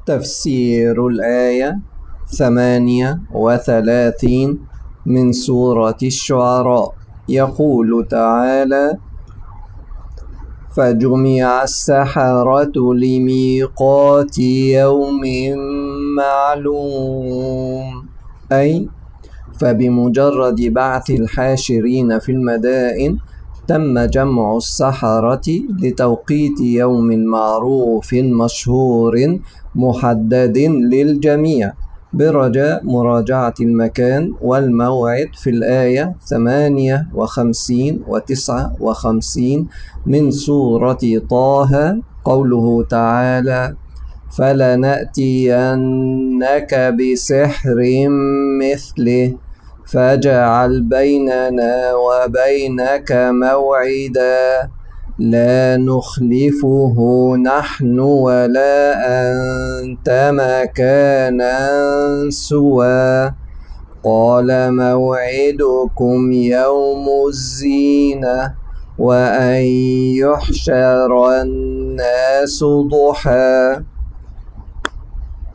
تفسير الآية 38 من سورة الشعراء. يقول تعالى: فجمع السحرة لميقات يوم معلوم، أي فبمجرد بعث الحاشرين في المدائن تم جمع السحرة لتوقيت يوم معروف مشهور محدد للجميع، برجاء مراجعة المكان والموعد في الآية 58 و 59 من سورة طه. قوله تعالى: فلنأتينك بسحر مثله فاجعل بيننا وبينك موعدا لا نخلفه نحن ولا أنت مكانا سوى. قال: موعدكم يوم الزينة وأن يحشر الناس ضحى.